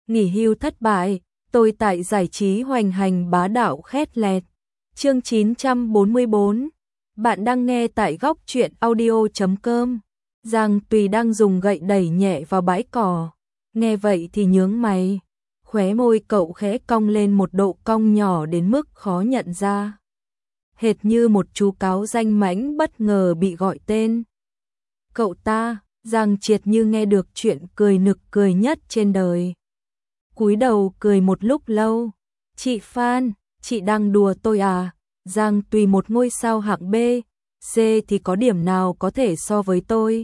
nghỉ hưu thất bại, tôi tại giải trí hoành hành bá đạo khét lẹt. Chương 944. Bạn đang nghe tại góc truyện audio.com. Giang Tùy đang dùng gậy đẩy nhẹ vào bãi cỏ. Nghe vậy thì nhướng mày. Khóe môi cậu khẽ cong lên một độ cong nhỏ đến mức khó nhận ra. Hệt như một chú cáo danh mãnh bất ngờ bị gọi tên. Cậu ta, Giang Triệt như nghe được chuyện cười nực cười nhất trên đời. Cúi đầu cười một lúc lâu. Chị Phan, chị đang đùa tôi à? Giang Tùy một ngôi sao hạng B, C thì có điểm nào có thể so với tôi?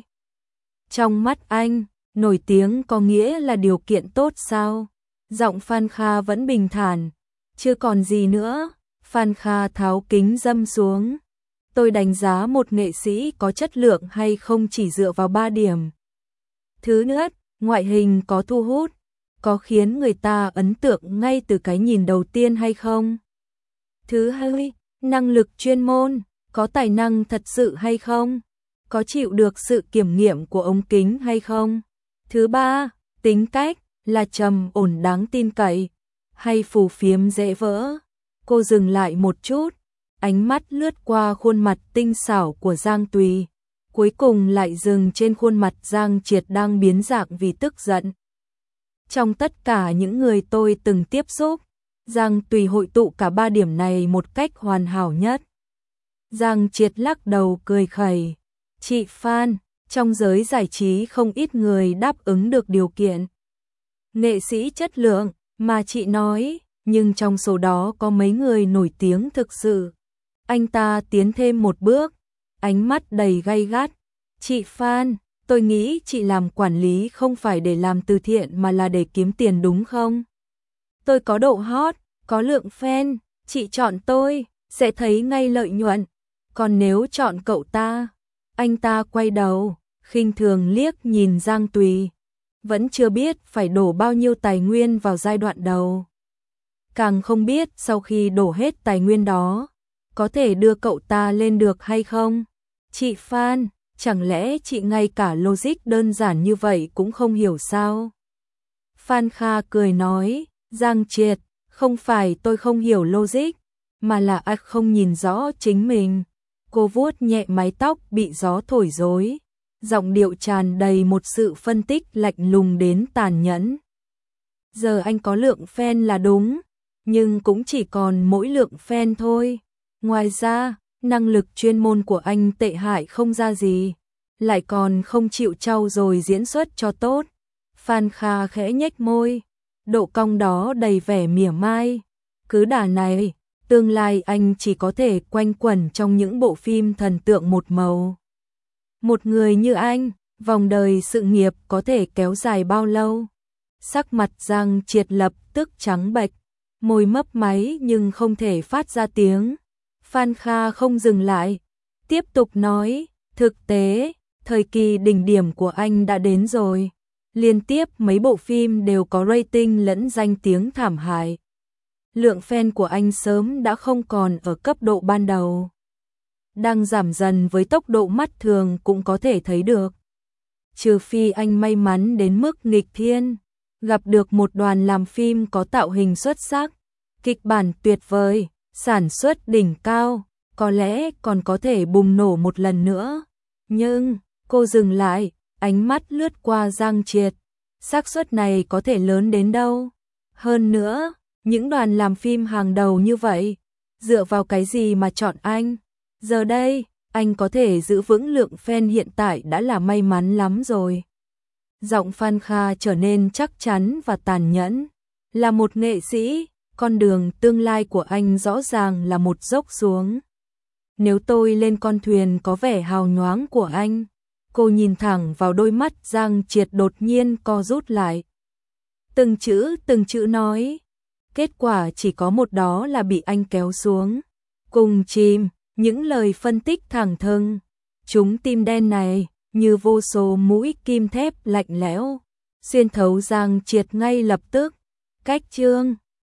Trong mắt anh, nổi tiếng có nghĩa là điều kiện tốt sao? Giọng Phan Kha vẫn bình thản. Chưa còn gì nữa. Phan Kha tháo kính râm xuống. Tôi đánh giá một nghệ sĩ có chất lượng hay không chỉ dựa vào 3 điểm. Thứ nhất, ngoại hình có thu hút, có khiến người ta ấn tượng ngay từ cái nhìn đầu tiên hay không? Thứ hai, năng lực chuyên môn, có tài năng thật sự hay không? Có chịu được sự kiểm nghiệm của ống kính hay không? Thứ ba, tính cách, là trầm ổn đáng tin cậy, hay phù phiếm dễ vỡ? Cô dừng lại một chút, ánh mắt lướt qua khuôn mặt tinh xảo của Giang Tùy, cuối cùng lại dừng trên khuôn mặt Giang Triệt đang biến dạng vì tức giận. Trong tất cả những người tôi từng tiếp xúc, Giang Tùy hội tụ cả 3 điểm này một cách hoàn hảo nhất. Giang Triệt lắc đầu cười khẩy. Chị Phan, trong giới giải trí không ít người đáp ứng được điều kiện nghệ sĩ chất lượng mà chị nói, nhưng trong số đó có mấy người nổi tiếng thực sự. Anh ta tiến thêm một bước, ánh mắt đầy gay gắt. Chị Phan, tôi nghĩ chị làm quản lý không phải để làm từ thiện mà là để kiếm tiền đúng không? Tôi có độ hot, có lượng fan, chị chọn tôi, sẽ thấy ngay lợi nhuận. Còn nếu chọn cậu ta, anh ta quay đầu, khinh thường liếc nhìn Giang Tùy. Vẫn chưa biết phải đổ bao nhiêu tài nguyên vào giai đoạn đầu. Càng không biết sau khi đổ hết tài nguyên đó, có thể đưa cậu ta lên được hay không? Chị Phan, chẳng lẽ chị ngay cả logic đơn giản như vậy cũng không hiểu sao? Phan Kha cười nói, Giang Triệt, không phải tôi không hiểu logic, mà là anh không nhìn rõ chính mình. Cô vuốt nhẹ mái tóc bị gió thổi rối, giọng điệu tràn đầy một sự phân tích lạnh lùng đến tàn nhẫn. Giờ anh có lượng fan là đúng, nhưng cũng chỉ còn mỗi lượng fan thôi. Ngoài ra, năng lực chuyên môn của anh tệ hại không ra gì, lại còn không chịu trau dồi diễn xuất cho tốt. Phan Kha khẽ nhếch môi, độ cong đó đầy vẻ mỉa mai. Cứ đà này, tương lai anh chỉ có thể quanh quẩn trong những bộ phim thần tượng một màu. Một người như anh, vòng đời sự nghiệp có thể kéo dài bao lâu? Sắc mặt Giang Triệt lập tức trắng bệch, môi mấp máy nhưng không thể phát ra tiếng. Phan Kha không dừng lại, tiếp tục nói, thực tế, thời kỳ đỉnh điểm của anh đã đến rồi. Liên tiếp mấy bộ phim đều có rating lẫn danh tiếng thảm hại. Lượng fan của anh sớm đã không còn ở cấp độ ban đầu, đang giảm dần với tốc độ mắt thường cũng có thể thấy được. Trừ phi anh may mắn đến mức nghịch thiên, gặp được một đoàn làm phim có tạo hình xuất sắc, kịch bản tuyệt vời, sản xuất đỉnh cao, có lẽ còn có thể bùng nổ một lần nữa. Nhưng, cô dừng lại, ánh mắt lướt qua Giang Triệt. Xác suất này có thể lớn đến đâu? Hơn nữa, những đoàn làm phim hàng đầu như vậy, dựa vào cái gì mà chọn anh? Giờ đây, anh có thể giữ vững lượng fan hiện tại đã là may mắn lắm rồi. Giọng Phan Kha trở nên chắc chắn và tàn nhẫn. Là một nghệ sĩ, con đường tương lai của anh rõ ràng là một dốc xuống. Nếu tôi lên con thuyền có vẻ hào nhoáng của anh, cô nhìn thẳng vào đôi mắt Giang Triệt đột nhiên co rút lại. Từng chữ nói, kết quả chỉ có một, đó là bị anh kéo xuống. Cùng chìm, những lời phân tích thẳng thừng, chúng tim đen này, như vô số mũi kim thép lạnh lẽo, xuyên thấu Giang Triệt ngay lập tức. Cách chương